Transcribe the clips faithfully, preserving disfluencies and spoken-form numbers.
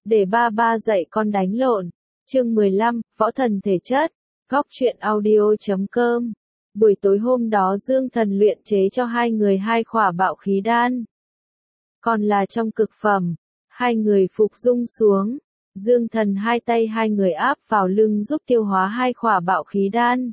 Để ba ba dạy con đánh lộn. Chương mười lăm, Võ thần thể chất. Góc truyện audio chấm com. Buổi tối hôm đó Dương Thần luyện chế cho hai người hai khỏa bạo khí đan. Còn là trong cực phẩm. Hai người phục dung xuống. Dương Thần hai tay hai người áp vào lưng giúp tiêu hóa hai khỏa bạo khí đan.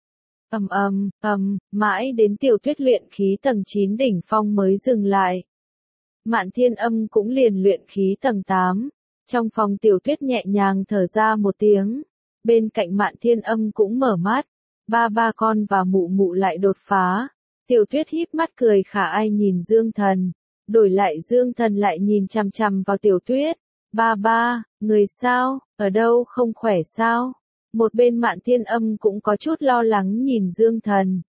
Ầm ầm, ầm, mãi đến Tiểu Tuyết luyện khí tầng chín đỉnh phong mới dừng lại. Mạn Thiên Âm cũng liền luyện khí tầng tám. Trong phòng Tiểu Tuyết nhẹ nhàng thở ra một tiếng. Bên cạnh Mạn Thiên Âm cũng mở mắt. Ba ba con và mụ mụ lại đột phá. Tiểu Tuyết híp mắt cười khả ai nhìn Dương Thần. Đổi lại Dương Thần lại nhìn chằm chằm vào Tiểu Tuyết. Ba ba, người sao, ở đâu không khỏe sao? Một bên Mạn Thiên Âm cũng có chút lo lắng nhìn Dương Thần.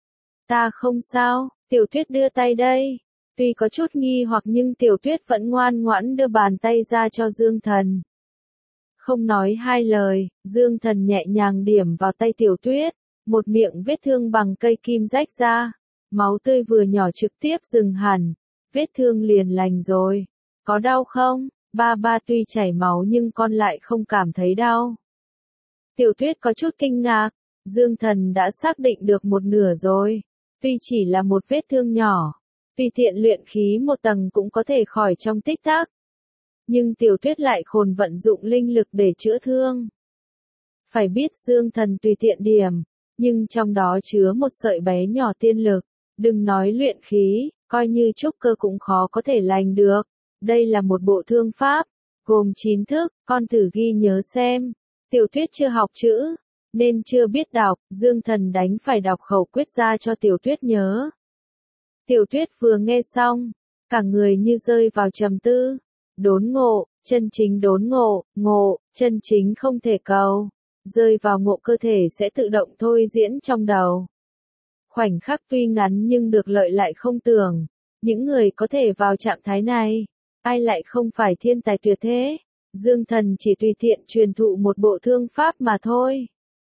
Ta không sao, Tiểu Tuyết đưa tay đây. Tuy có chút nghi hoặc nhưng Tiểu Tuyết vẫn ngoan ngoãn đưa bàn tay ra cho Dương Thần. Không nói hai lời, Dương Thần nhẹ nhàng điểm vào tay Tiểu Tuyết. Một miệng vết thương bằng cây kim rách ra. Máu tươi vừa nhỏ trực tiếp dừng hẳn. Vết thương liền lành rồi. Có đau không? Ba ba tuy chảy máu nhưng con lại không cảm thấy đau. Tiểu Tuyết có chút kinh ngạc. Dương Thần đã xác định được một nửa rồi. Tuy chỉ là một vết thương nhỏ. Tùy tiện luyện khí một tầng cũng có thể khỏi trong tích tắc. Nhưng Tiểu Tuyết lại khôn vận dụng linh lực để chữa thương. Phải biết Dương Thần tùy tiện điểm. Nhưng trong đó chứa một sợi bé nhỏ tiên lực. Đừng nói luyện khí, coi như trúc cơ cũng khó có thể lành được. Đây là một bộ thương pháp, gồm chín thức, con thử ghi nhớ xem. Tiểu Tuyết chưa học chữ, nên chưa biết đọc, Dương Thần đánh phải đọc khẩu quyết ra cho Tiểu Tuyết nhớ. Tiểu Tuyết vừa nghe xong, cả người như rơi vào trầm tư. Đốn ngộ, chân chính đốn ngộ, ngộ, chân chính không thể cầu. Rơi vào ngộ cơ thể sẽ tự động thôi diễn trong đầu. Khoảnh khắc tuy ngắn nhưng được lợi lại không tưởng. Những người có thể vào trạng thái này, ai lại không phải thiên tài tuyệt thế. Dương Thần chỉ tùy tiện truyền thụ một bộ thương pháp mà thôi.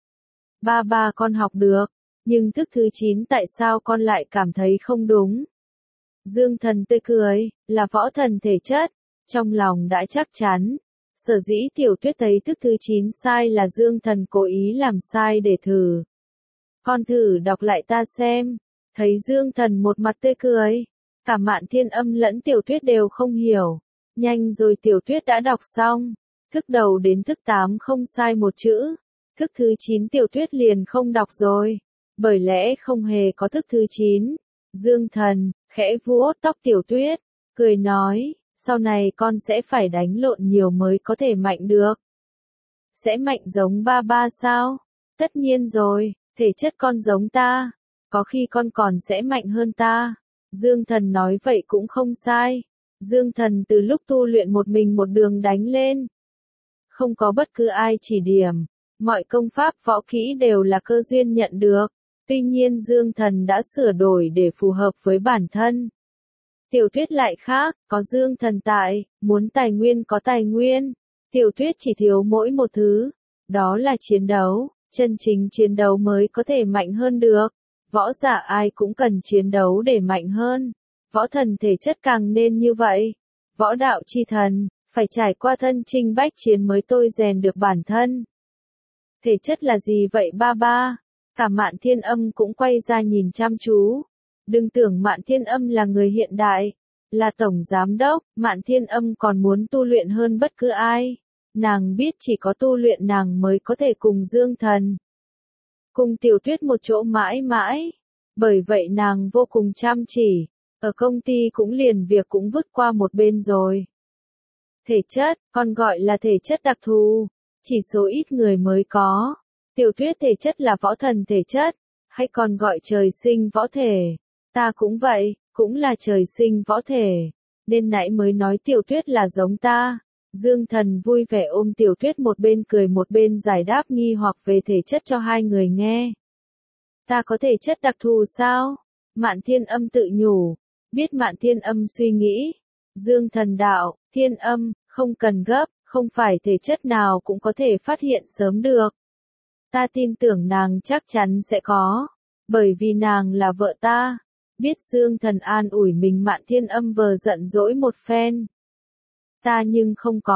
Ba ba con học được, nhưng thức thứ chín tại sao con lại cảm thấy không đúng? Dương Thần tươi cười, là võ thần thể chất, trong lòng đã chắc chắn. Sở dĩ Tiểu Tuyết thấy thức thứ chín sai là Dương Thần cố ý làm sai để thử. Con thử đọc lại ta xem. Thấy Dương Thần một mặt tươi cười. Cả Mạn Thiên Âm lẫn Tiểu Tuyết đều không hiểu. Nhanh rồi Tiểu Tuyết đã đọc xong. Thức đầu đến thức tám không sai một chữ. Thức thứ chín Tiểu Tuyết liền không đọc rồi. Bởi lẽ không hề có thức thứ chín. Dương Thần, khẽ vuốt tóc Tiểu Tuyết. Cười nói, sau này con sẽ phải đánh lộn nhiều mới có thể mạnh được. Sẽ mạnh giống ba ba sao? Tất nhiên rồi, thể chất con giống ta. Có khi con còn sẽ mạnh hơn ta. Dương Thần nói vậy cũng không sai. Dương Thần từ lúc tu luyện một mình một đường đánh lên. Không có bất cứ ai chỉ điểm. Mọi công pháp võ kỹ đều là cơ duyên nhận được. Tuy nhiên Dương Thần đã sửa đổi để phù hợp với bản thân. Tiểu Tuyết lại khác, có Dương Thần tại, muốn tài nguyên có tài nguyên. Tiểu Tuyết chỉ thiếu mỗi một thứ. Đó là chiến đấu. Chân chính chiến đấu mới có thể mạnh hơn được. Võ giả ai cũng cần chiến đấu để mạnh hơn. Võ thần thể chất càng nên như vậy. Võ đạo chi thần, phải trải qua thân chinh bách chiến mới tôi rèn được bản thân. Thể chất là gì vậy ba ba? Cả Mạn Thiên Âm cũng quay ra nhìn chăm chú. Đừng tưởng Mạn Thiên Âm là người hiện đại. Là tổng giám đốc, Mạn Thiên Âm còn muốn tu luyện hơn bất cứ ai. Nàng biết chỉ có tu luyện nàng mới có thể cùng Dương Thần. Cùng Tiểu Tuyết một chỗ mãi mãi. Bởi vậy nàng vô cùng chăm chỉ. Ở công ty cũng liền việc cũng vứt qua một bên rồi. Thể chất, còn gọi là thể chất đặc thù. Chỉ số ít người mới có. Tiểu Tuyết thể chất là võ thần thể chất. Hay còn gọi trời sinh võ thể. Ta cũng vậy, cũng là trời sinh võ thể. Nên nãy mới nói Tiểu Tuyết là giống ta. Dương Thần vui vẻ ôm Tiểu Tuyết một bên cười một bên giải đáp nghi hoặc về thể chất cho hai người nghe. Ta có thể chất đặc thù sao? Mạn Thiên Âm tự nhủ. Biết Mạn Thiên Âm suy nghĩ. Dương Thần đạo, Thiên Âm, không cần gấp, không phải thể chất nào cũng có thể phát hiện sớm được. Ta tin tưởng nàng chắc chắn sẽ có. Bởi vì nàng là vợ ta. Biết Dương Thần an ủi mình Mạn Thiên Âm vờ giận dỗi một phen. Ta nhưng không có,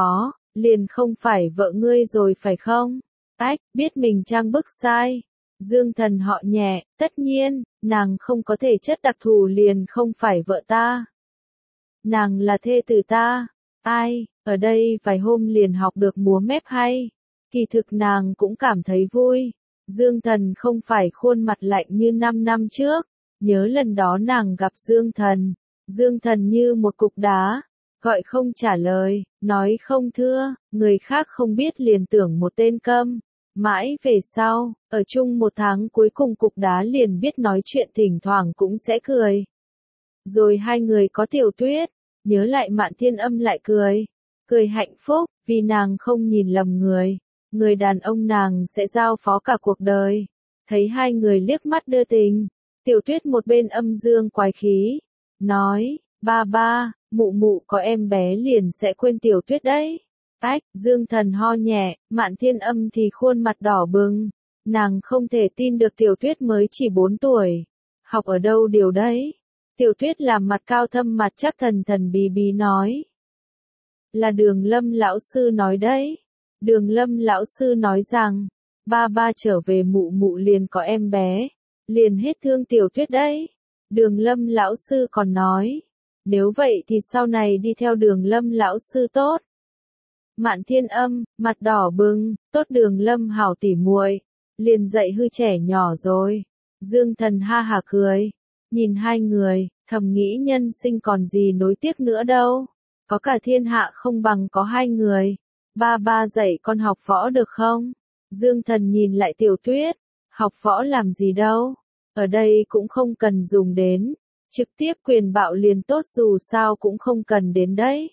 liền không phải vợ ngươi rồi phải không? Ách, biết mình trang bức sai. Dương Thần họ nhẹ, tất nhiên, nàng không có thể chất đặc thù liền không phải vợ ta. Nàng là thê tử ta. Ai, ở đây vài hôm liền học được múa mép hay. Kỳ thực nàng cũng cảm thấy vui. Dương Thần không phải khuôn mặt lạnh như năm năm trước. Nhớ lần đó nàng gặp Dương Thần. Dương Thần như một cục đá. Gọi không trả lời, nói không thưa, người khác không biết liền tưởng một tên câm. Mãi về sau, ở chung một tháng cuối cùng cục đá liền biết nói chuyện, thỉnh thoảng cũng sẽ cười. Rồi hai người có Tiểu Tuyết, nhớ lại Mạn Thiên Âm lại cười. Cười hạnh phúc, vì nàng không nhìn lầm người. Người đàn ông nàng sẽ giao phó cả cuộc đời. Thấy hai người liếc mắt đưa tình. Tiểu Tuyết một bên âm dương quái khí. Nói, ba ba, mụ mụ có em bé liền sẽ quên Tiểu Tuyết đấy. Ách, Dương Thần ho nhẹ, Mạn Thiên Âm thì khuôn mặt đỏ bừng. Nàng không thể tin được Tiểu Tuyết mới chỉ bốn tuổi. Học ở đâu điều đấy? Tiểu Tuyết làm mặt cao thâm mặt chắc thần thần bí bí nói. Là Đường Lâm lão sư nói đấy. Đường Lâm lão sư nói rằng, ba ba trở về mụ mụ liền có em bé. Liền hết thương Tiểu Tuyết đấy. Đường Lâm lão sư còn nói. Nếu vậy thì sau này đi theo Đường Lâm lão sư tốt. Mạn Thiên Âm, mặt đỏ bừng, tốt Đường Lâm hảo tỉ muội, liền dạy hư trẻ nhỏ rồi. Dương Thần ha hả cười, nhìn hai người, thầm nghĩ nhân sinh còn gì nối tiếc nữa đâu. Có cả thiên hạ không bằng có hai người. Ba ba dạy con học võ được không? Dương Thần nhìn lại Tiểu Tuyết, học võ làm gì đâu, ở đây cũng không cần dùng đến. Trực tiếp quyền bạo liền tốt, dù sao cũng không cần đến đấy.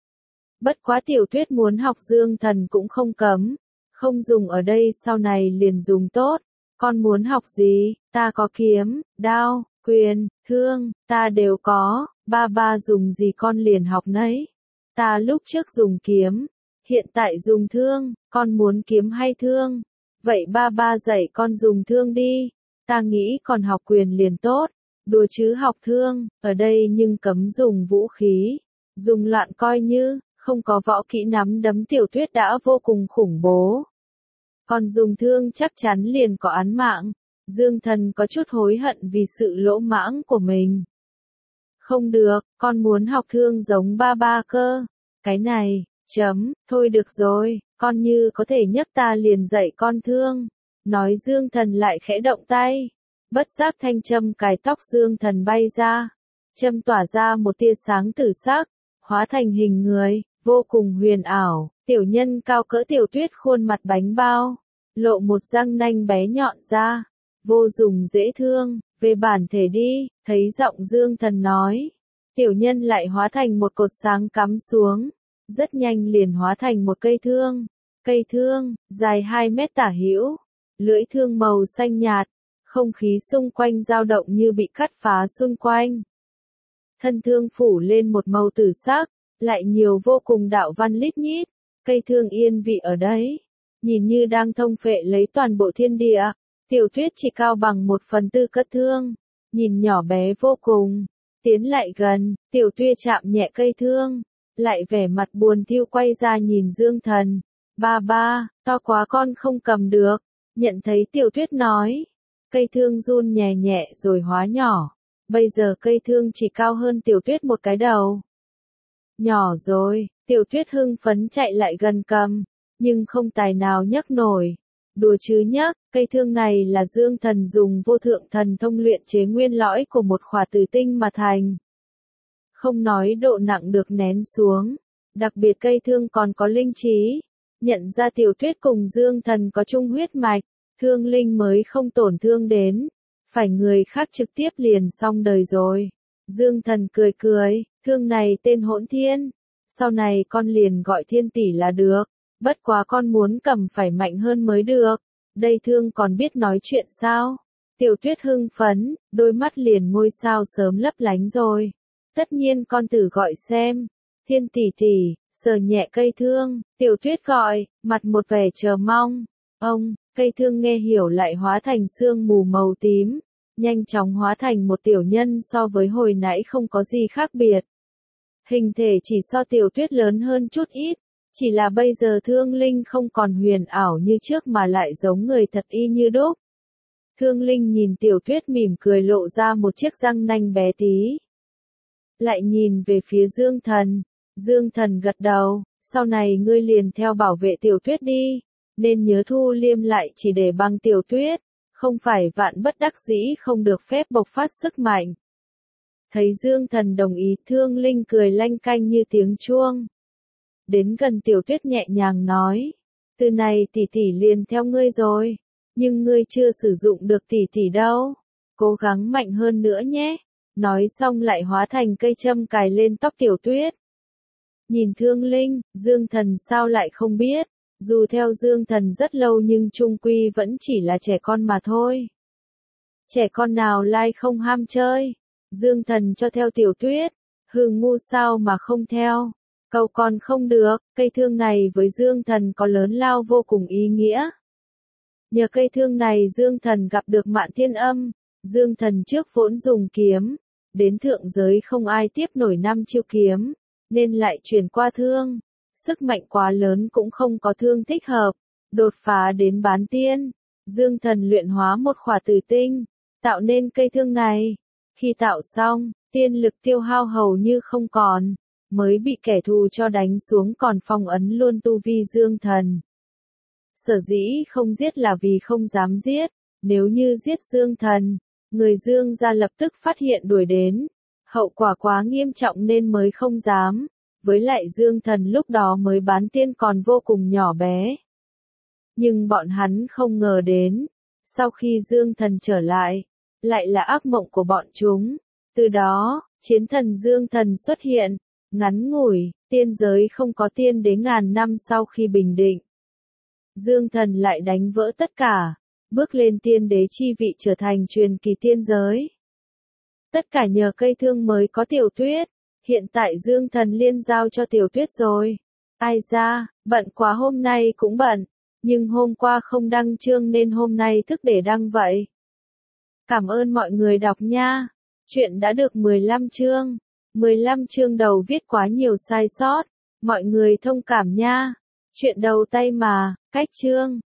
Bất quá Tiểu Tuyết muốn học Dương Thần cũng không cấm. Không dùng ở đây sau này liền dùng tốt. Con muốn học gì? Ta có kiếm, đao, quyền, thương, ta đều có. Ba ba dùng gì con liền học nấy. Ta lúc trước dùng kiếm, hiện tại dùng thương. Con muốn kiếm hay thương? Vậy ba ba dạy con dùng thương đi. Ta nghĩ còn học quyền liền tốt. Đùa chứ học thương, ở đây nhưng cấm dùng vũ khí. Dùng loạn coi như, không có võ kỹ nắm đấm Tiểu Tuyết đã vô cùng khủng bố. Còn dùng thương chắc chắn liền có án mạng. Dương Thần có chút hối hận vì sự lỗ mãng của mình. Không được, con muốn học thương giống ba ba cơ. Cái này, chấm, thôi được rồi, con như có thể nhấc ta liền dạy con thương. Nói Dương Thần lại khẽ động tay. Bất giác thanh châm cài tóc Dương Thần bay ra. Châm tỏa ra một tia sáng tử sắc, hóa thành hình người, vô cùng huyền ảo. Tiểu nhân cao cỡ Tiểu Tuyết khuôn mặt bánh bao, lộ một răng nanh bé nhọn ra. Vô dùng dễ thương, về bản thể đi, thấy giọng Dương Thần nói. Tiểu nhân lại hóa thành một cột sáng cắm xuống. Rất nhanh liền hóa thành một cây thương. Cây thương, dài hai mét tả hữu. Lưỡi thương màu xanh nhạt. Không khí xung quanh dao động như bị cắt phá xung quanh. Thân thương phủ lên một màu tử sắc, lại nhiều vô cùng đạo văn lít nhít. Cây thương yên vị ở đấy, nhìn như đang thông phệ lấy toàn bộ thiên địa. Tiểu Tuyết chỉ cao bằng một phần tư cất thương, nhìn nhỏ bé vô cùng. Tiến lại gần, Tiểu Tuyết chạm nhẹ cây thương, lại vẻ mặt buồn thiu quay ra nhìn Dương Thần. Ba ba, to quá con không cầm được. Nhận thấy Tiểu Tuyết nói. Cây thương run nhẹ nhẹ rồi hóa nhỏ. Bây giờ cây thương chỉ cao hơn Tiểu Tuyết một cái đầu. Nhỏ rồi, Tiểu Tuyết hưng phấn chạy lại gần cầm, nhưng không tài nào nhấc nổi. Đùa chứ nhấc, cây thương này là Dương Thần dùng vô thượng thần thông luyện chế nguyên lõi của một khỏa tử tinh mà thành. Không nói độ nặng được nén xuống, đặc biệt cây thương còn có linh trí. Nhận ra Tiểu Tuyết cùng Dương Thần có chung huyết mạch, thương linh mới không tổn thương đến. Phải người khác trực tiếp liền xong đời rồi. Dương Thần cười cười, thương này tên Hỗn Thiên. Sau này con liền gọi Thiên tỷ là được. Bất quá con muốn cầm phải mạnh hơn mới được. Đây thương còn biết nói chuyện sao? Tiểu Tuyết hưng phấn, đôi mắt liền ngôi sao sớm lấp lánh rồi. Tất nhiên con thử gọi xem. Thiên tỷ tỷ, sờ nhẹ cây thương, Tiểu Tuyết gọi, mặt một vẻ chờ mong. Ông, cây thương nghe hiểu lại hóa thành sương mù màu tím. Nhanh chóng hóa thành một tiểu nhân so với hồi nãy không có gì khác biệt. Hình thể chỉ so Tiểu Tuyết lớn hơn chút ít. Chỉ là bây giờ Thương Linh không còn huyền ảo như trước mà lại giống người thật y như đúc. Thương Linh nhìn Tiểu Tuyết mỉm cười lộ ra một chiếc răng nanh bé tí. Lại nhìn về phía Dương Thần. Dương Thần gật đầu, sau này ngươi liền theo bảo vệ Tiểu Tuyết đi, nên nhớ thu liêm lại chỉ để bằng Tiểu Tuyết, không phải vạn bất đắc dĩ không được phép bộc phát sức mạnh. Thấy Dương Thần đồng ý, Thương Linh cười lanh canh như tiếng chuông. Đến gần Tiểu Tuyết nhẹ nhàng nói, từ này tỷ tỷ liền theo ngươi rồi, nhưng ngươi chưa sử dụng được tỷ tỷ đâu, cố gắng mạnh hơn nữa nhé. Nói xong lại hóa thành cây châm cài lên tóc Tiểu Tuyết. Nhìn Thương Linh, Dương Thần sao lại không biết, dù theo Dương Thần rất lâu nhưng chung quy vẫn chỉ là trẻ con mà thôi. Trẻ con nào lai không ham chơi, Dương Thần cho theo Tiểu Tuyết, hừ ngu sao mà không theo, cầu còn không được, cây thương này với Dương Thần có lớn lao vô cùng ý nghĩa. Nhờ cây thương này Dương Thần gặp được Mạn Thiên Âm, Dương Thần trước vốn dùng kiếm, đến thượng giới không ai tiếp nổi năm chiêu kiếm, nên lại chuyển qua thương. Sức mạnh quá lớn cũng không có thương thích hợp, đột phá đến bán tiên. Dương Thần luyện hóa một khỏa tử tinh, tạo nên cây thương này. Khi tạo xong, tiên lực tiêu hao hầu như không còn, mới bị kẻ thù cho đánh xuống còn phong ấn luôn tu vi Dương Thần. Sở dĩ không giết là vì không dám giết, nếu như giết Dương Thần, người Dương gia lập tức phát hiện đuổi đến, hậu quả quá nghiêm trọng nên mới không dám, với lại Dương Thần lúc đó mới bán tiên còn vô cùng nhỏ bé. Nhưng bọn hắn không ngờ đến, sau khi Dương Thần trở lại, lại là ác mộng của bọn chúng, từ đó, chiến thần Dương Thần xuất hiện, ngắn ngủi, tiên giới không có tiên đế ngàn năm sau khi bình định. Dương Thần lại đánh vỡ tất cả, bước lên tiên đế chi vị trở thành truyền kỳ tiên giới. Tất cả nhờ cây thương mới có Tiểu Tuyết, hiện tại Dương Thần liên giao cho Tiểu Tuyết rồi. Ai ra, bận quá hôm nay cũng bận, nhưng hôm qua không đăng chương nên hôm nay thức để đăng vậy. Cảm ơn mọi người đọc nha. Chuyện đã được mười lăm chương. mười lăm chương đầu viết quá nhiều sai sót, mọi người thông cảm nha. Chuyện đầu tay mà, cách chương.